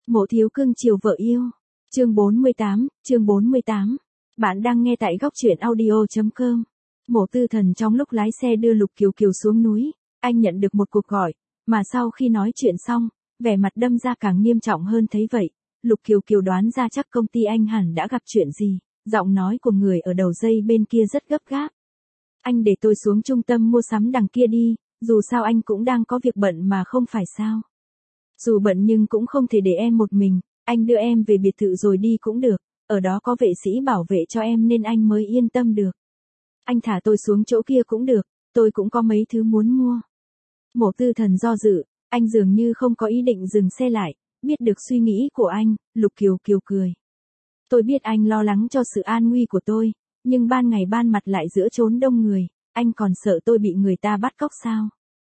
Mộ thiếu cưng chiều vợ yêu. Chương 48. Bạn đang nghe tại góc truyện audio.com. Mộ Tư Thần trong lúc lái xe đưa Lục Kiều Kiều xuống núi, anh nhận được một cuộc gọi, mà sau khi nói chuyện xong, vẻ mặt đâm ra càng nghiêm trọng hơn thấy vậy. Lục Kiều Kiều đoán ra chắc công ty anh hẳn đã gặp chuyện gì, giọng nói của người ở đầu dây bên kia rất gấp gáp. Anh để tôi xuống trung tâm mua sắm đằng kia đi, dù sao anh cũng đang có việc bận mà không phải sao. Dù bận nhưng cũng không thể để em một mình, anh đưa em về biệt thự rồi đi cũng được, ở đó có vệ sĩ bảo vệ cho em nên anh mới yên tâm được. Anh thả tôi xuống chỗ kia cũng được, tôi cũng có mấy thứ muốn mua. Mộ Tư Thần do dự, anh dường như không có ý định dừng xe lại, biết được suy nghĩ của anh, Lục Kiều Kiều cười. Tôi biết anh lo lắng cho sự an nguy của tôi, nhưng ban ngày ban mặt lại giữa chốn đông người, anh còn sợ tôi bị người ta bắt cóc sao?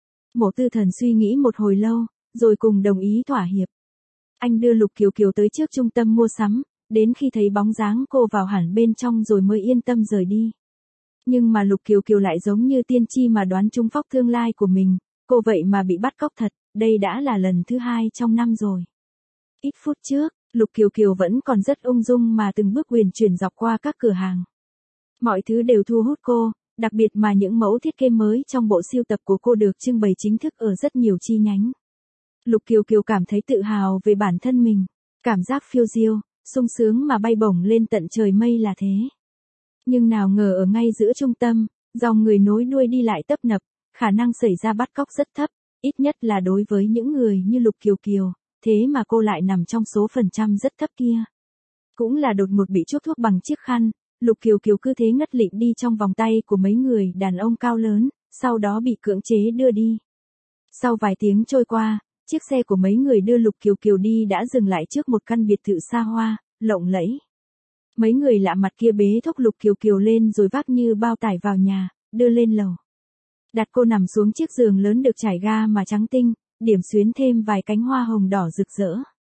Mộ Tư Thần suy nghĩ một hồi lâu, rồi cùng đồng ý thỏa hiệp. Anh đưa Lục Kiều Kiều tới trước trung tâm mua sắm, đến khi thấy bóng dáng cô vào hẳn bên trong rồi mới yên tâm rời đi. Nhưng mà Lục Kiều Kiều lại giống như tiên tri mà đoán trúng phóc tương lai của mình, cô vậy mà bị bắt cóc thật, đây đã là lần thứ 2 trong năm rồi. Ít phút trước, Lục Kiều Kiều vẫn còn rất ung dung mà từng bước huyền chuyển dọc qua các cửa hàng. Mọi thứ đều thu hút cô, đặc biệt mà những mẫu thiết kế mới trong bộ sưu tập của cô được trưng bày chính thức ở rất nhiều chi nhánh. Lục Kiều Kiều cảm thấy tự hào về bản thân mình, cảm giác phiêu diêu, sung sướng mà bay bổng lên tận trời mây là thế. Nhưng nào ngờ ở ngay giữa trung tâm, dòng người nối đuôi đi lại tấp nập, khả năng xảy ra bắt cóc rất thấp, ít nhất là đối với những người như Lục Kiều Kiều, thế mà cô lại nằm trong số phần trăm rất thấp kia. Cũng là đột ngột bị chuốc thuốc bằng chiếc khăn, Lục Kiều Kiều cứ thế ngất lịm đi trong vòng tay của mấy người đàn ông cao lớn, sau đó bị cưỡng chế đưa đi. Sau vài tiếng trôi qua, chiếc xe của mấy người đưa Lục Kiều Kiều đi đã dừng lại trước một căn biệt thự xa hoa, lộng lẫy. Mấy người lạ mặt kia bế thốc Lục Kiều Kiều lên rồi vác như bao tải vào nhà, đưa lên lầu. Đặt cô nằm xuống chiếc giường lớn được trải ga mà trắng tinh, điểm xuyến thêm vài cánh hoa hồng đỏ rực rỡ.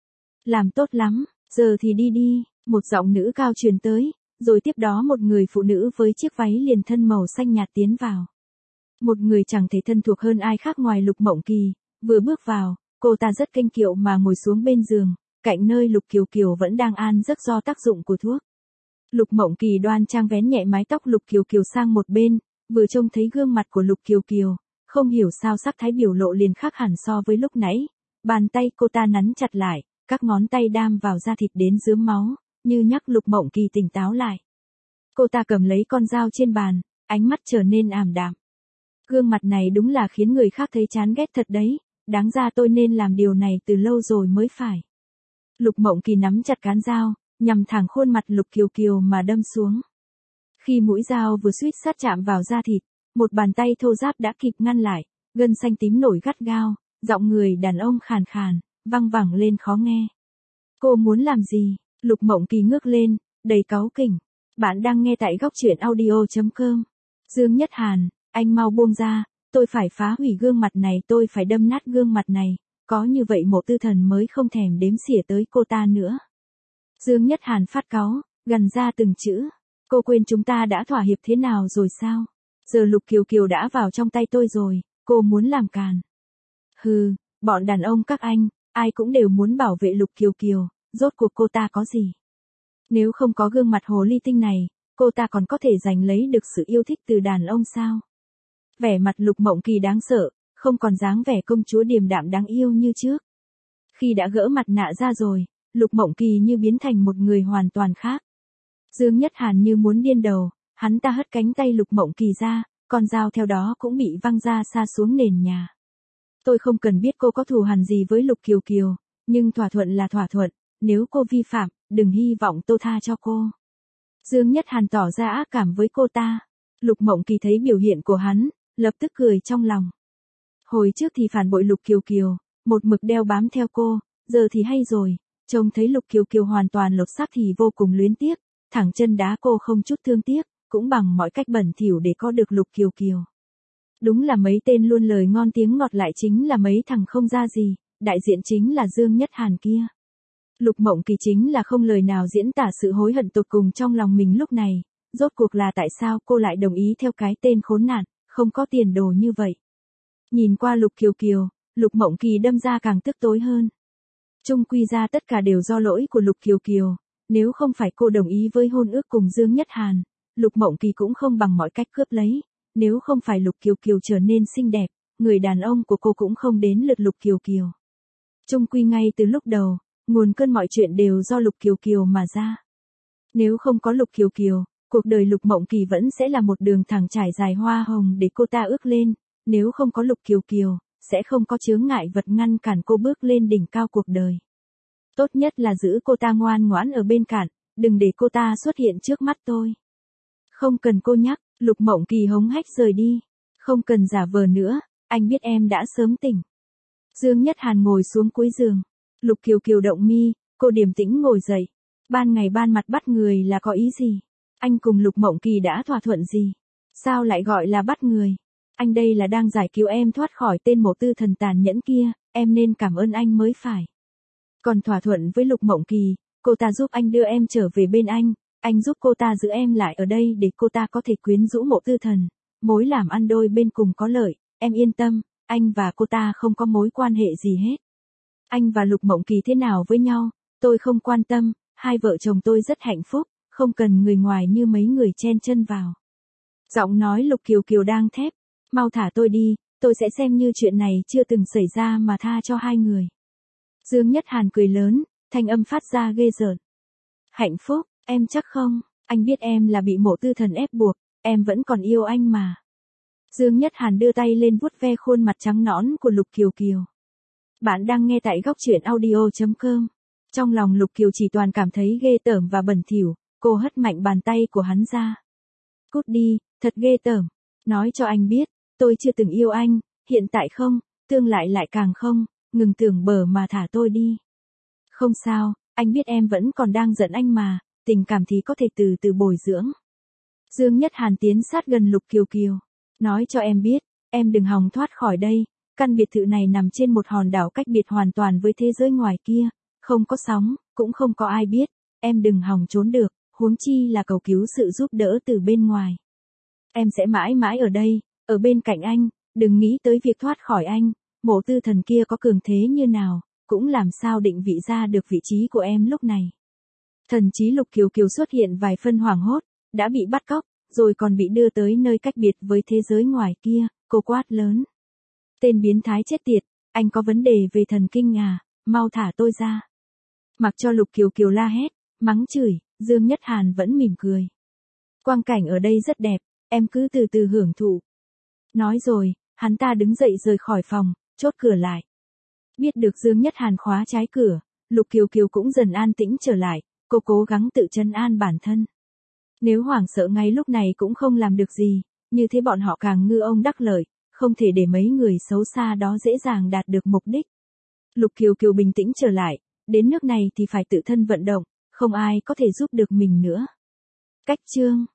Làm tốt lắm, giờ thì đi đi, một giọng nữ cao truyền tới, rồi tiếp đó một người phụ nữ với chiếc váy liền thân màu xanh nhạt tiến vào. Một người chẳng thể thân thuộc hơn ai khác ngoài Lục Mộng Kỳ, vừa bước vào, cô ta rất kênh kiệu mà ngồi xuống bên giường, cạnh nơi Lục Kiều Kiều vẫn đang an giấc do tác dụng của thuốc. Lục Mộng Kỳ đoan trang vén nhẹ mái tóc Lục Kiều Kiều sang một bên, vừa trông thấy gương mặt của Lục Kiều Kiều, không hiểu sao sắc thái biểu lộ liền khác hẳn so với lúc nãy. Bàn tay cô ta nắn chặt lại, các ngón tay đam vào da thịt đến rướm máu, như nhắc Lục Mộng Kỳ tỉnh táo lại. Cô ta cầm lấy con dao trên bàn, ánh mắt trở nên ảm đạm. Gương mặt này đúng là khiến người khác thấy chán ghét thật đấy, đáng ra tôi nên làm điều này từ lâu rồi mới phải. Lục Mộng Kỳ nắm chặt cán dao, nhằm thẳng khuôn mặt Lục Kiều Kiều mà đâm xuống. Khi mũi dao vừa suýt sát chạm vào da thịt, một bàn tay thô ráp đã kịp ngăn lại, gân xanh tím nổi gắt gao, giọng người đàn ông khàn khàn, văng vẳng lên khó nghe. Cô muốn làm gì? Lục Mộng Kỳ ngước lên, đầy cáu kỉnh. Bạn đang nghe tại góc truyện audio.com. Dương Nhất Hàn, anh mau buông ra, tôi phải phá hủy gương mặt này, tôi phải đâm nát gương mặt này, có như vậy Mộ Tư Thần mới không thèm đếm xỉa tới cô ta nữa. Dương Nhất Hàn phát cáu, gằn ra từng chữ. Cô quên chúng ta đã thỏa hiệp thế nào rồi sao? Giờ Lục Kiều Kiều đã vào trong tay tôi rồi, cô muốn làm càn. Hừ, bọn đàn ông các anh, ai cũng đều muốn bảo vệ Lục Kiều Kiều, rốt cuộc cô ta có gì? Nếu không có gương mặt hồ ly tinh này, cô ta còn có thể giành lấy được sự yêu thích từ đàn ông sao? Vẻ mặt Lục Mộng Kỳ đáng sợ, không còn dáng vẻ công chúa điềm đạm đáng yêu như trước. Khi đã gỡ mặt nạ ra rồi, Lục Mộng Kỳ như biến thành một người hoàn toàn khác. Dương Nhất Hàn như muốn điên đầu, hắn ta hất cánh tay Lục Mộng Kỳ ra, con dao theo đó cũng bị văng ra xa xuống nền nhà. Tôi không cần biết cô có thù hằn gì với Lục Kiều Kiều, nhưng thỏa thuận là thỏa thuận, nếu cô vi phạm, đừng hy vọng tôi tha cho cô. Dương Nhất Hàn tỏ ra ác cảm với cô ta. Lục Mộng Kỳ thấy biểu hiện của hắn, lập tức cười trong lòng. Hồi trước thì phản bội Lục Kiều Kiều, một mực đeo bám theo cô, giờ thì hay rồi, trông thấy Lục Kiều Kiều hoàn toàn lột xác thì vô cùng luyến tiếc, thẳng chân đá cô không chút thương tiếc, cũng bằng mọi cách bẩn thỉu để có được Lục Kiều Kiều. Đúng là mấy tên luôn lời ngon tiếng ngọt lại chính là mấy thằng không ra gì, đại diện chính là Dương Nhất Hàn kia. Lục Mộng Kỳ chính là không lời nào diễn tả sự hối hận tột cùng trong lòng mình lúc này, rốt cuộc là tại sao cô lại đồng ý theo cái tên khốn nạn, không có tiền đồ như vậy. Nhìn qua Lục Kiều Kiều, Lục Mộng Kỳ đâm ra càng tức tối hơn. Chung quy ra tất cả đều do lỗi của Lục Kiều Kiều, nếu không phải cô đồng ý với hôn ước cùng Dương Nhất Hàn, Lục Mộng Kỳ cũng không bằng mọi cách cướp lấy, nếu không phải Lục Kiều Kiều trở nên xinh đẹp, người đàn ông của cô cũng không đến lượt Lục Kiều Kiều. Chung quy ngay từ lúc đầu, nguồn cơn mọi chuyện đều do Lục Kiều Kiều mà ra. Nếu không có Lục Kiều Kiều, cuộc đời Lục Mộng Kỳ vẫn sẽ là một đường thẳng trải dài hoa hồng để cô ta ước lên, nếu không có Lục Kiều Kiều, sẽ không có chướng ngại vật ngăn cản cô bước lên đỉnh cao cuộc đời. Tốt nhất là giữ cô ta ngoan ngoãn ở bên cạnh, đừng để cô ta xuất hiện trước mắt tôi. Không cần cô nhắc, Lục Mộng Kỳ hống hách rời đi. Không cần giả vờ nữa, anh biết em đã sớm tỉnh. Dương Nhất Hàn ngồi xuống cuối giường. Lục Kiều Kiều động mi, cô điềm tĩnh ngồi dậy. Ban ngày ban mặt bắt người là có ý gì? Anh cùng Lục Mộng Kỳ đã thỏa thuận gì? Sao lại gọi là bắt người? Anh đây là đang giải cứu em thoát khỏi tên mộ tư thần tàn nhẫn kia, em nên cảm ơn anh mới phải. Còn thỏa thuận với Lục Mộng Kỳ, cô ta giúp anh đưa em trở về bên anh giúp cô ta giữ em lại ở đây để cô ta có thể quyến rũ mộ tư thần. Mối làm ăn đôi bên cùng có lợi, em yên tâm, anh và cô ta không có mối quan hệ gì hết. Anh và Lục Mộng Kỳ thế nào với nhau, tôi không quan tâm, hai vợ chồng tôi rất hạnh phúc, không cần người ngoài như mấy người chen chân vào. Giọng nói Lục Kiều Kiều đang thép, mau thả tôi đi, tôi sẽ xem như chuyện này chưa từng xảy ra mà tha cho hai người. Dương Nhất Hàn cười lớn, thanh âm phát ra ghê rợn. Hạnh phúc, em chắc không, anh biết em là bị mộ tư thần ép buộc, em vẫn còn yêu anh mà. Dương Nhất Hàn đưa tay lên vuốt ve khuôn mặt trắng nõn của Lục Kiều Kiều. Bạn đang nghe tại góc truyện audio.com. Trong lòng Lục Kiều chỉ toàn cảm thấy ghê tởm và bẩn thỉu, cô hất mạnh bàn tay của hắn ra. Cút đi, thật ghê tởm. Nói cho anh biết, tôi chưa từng yêu anh, hiện tại không, tương lai lại càng không, ngừng tưởng bờ mà thả tôi đi. Không sao, anh biết em vẫn còn đang giận anh mà, tình cảm thì có thể từ từ bồi dưỡng. Dương Nhất Hàn tiến sát gần Lục Kiều Kiều. Nói cho em biết, em đừng hòng thoát khỏi đây, căn biệt thự này nằm trên một hòn đảo cách biệt hoàn toàn với thế giới ngoài kia, không có sóng, cũng không có ai biết, em đừng hòng trốn được, huống chi là cầu cứu sự giúp đỡ từ bên ngoài. Em sẽ mãi mãi ở đây, ở bên cạnh anh, đừng nghĩ tới việc thoát khỏi anh, mộ tư thần kia có cường thế như nào, cũng làm sao định vị ra được vị trí của em lúc này. Thần trí Lục Kiều Kiều xuất hiện vài phân hoảng hốt, đã bị bắt cóc, rồi còn bị đưa tới nơi cách biệt với thế giới ngoài kia, cô quát lớn. Tên biến thái chết tiệt, anh có vấn đề về thần kinh à, mau thả tôi ra. Mặc cho Lục Kiều Kiều la hét, mắng chửi, Dương Nhất Hàn vẫn mỉm cười. Quang cảnh ở đây rất đẹp, em cứ từ từ hưởng thụ. Nói rồi, hắn ta đứng dậy rời khỏi phòng, chốt cửa lại. Biết được Dương Nhất Hàn khóa trái cửa, Lục Kiều Kiều cũng dần an tĩnh trở lại, cô cố gắng tự trấn an bản thân. Nếu hoảng sợ ngay lúc này cũng không làm được gì, như thế bọn họ càng ngư ông đắc lợi, không thể để mấy người xấu xa đó dễ dàng đạt được mục đích. Lục Kiều Kiều bình tĩnh trở lại, đến nước này thì phải tự thân vận động, không ai có thể giúp được mình nữa. Cách chương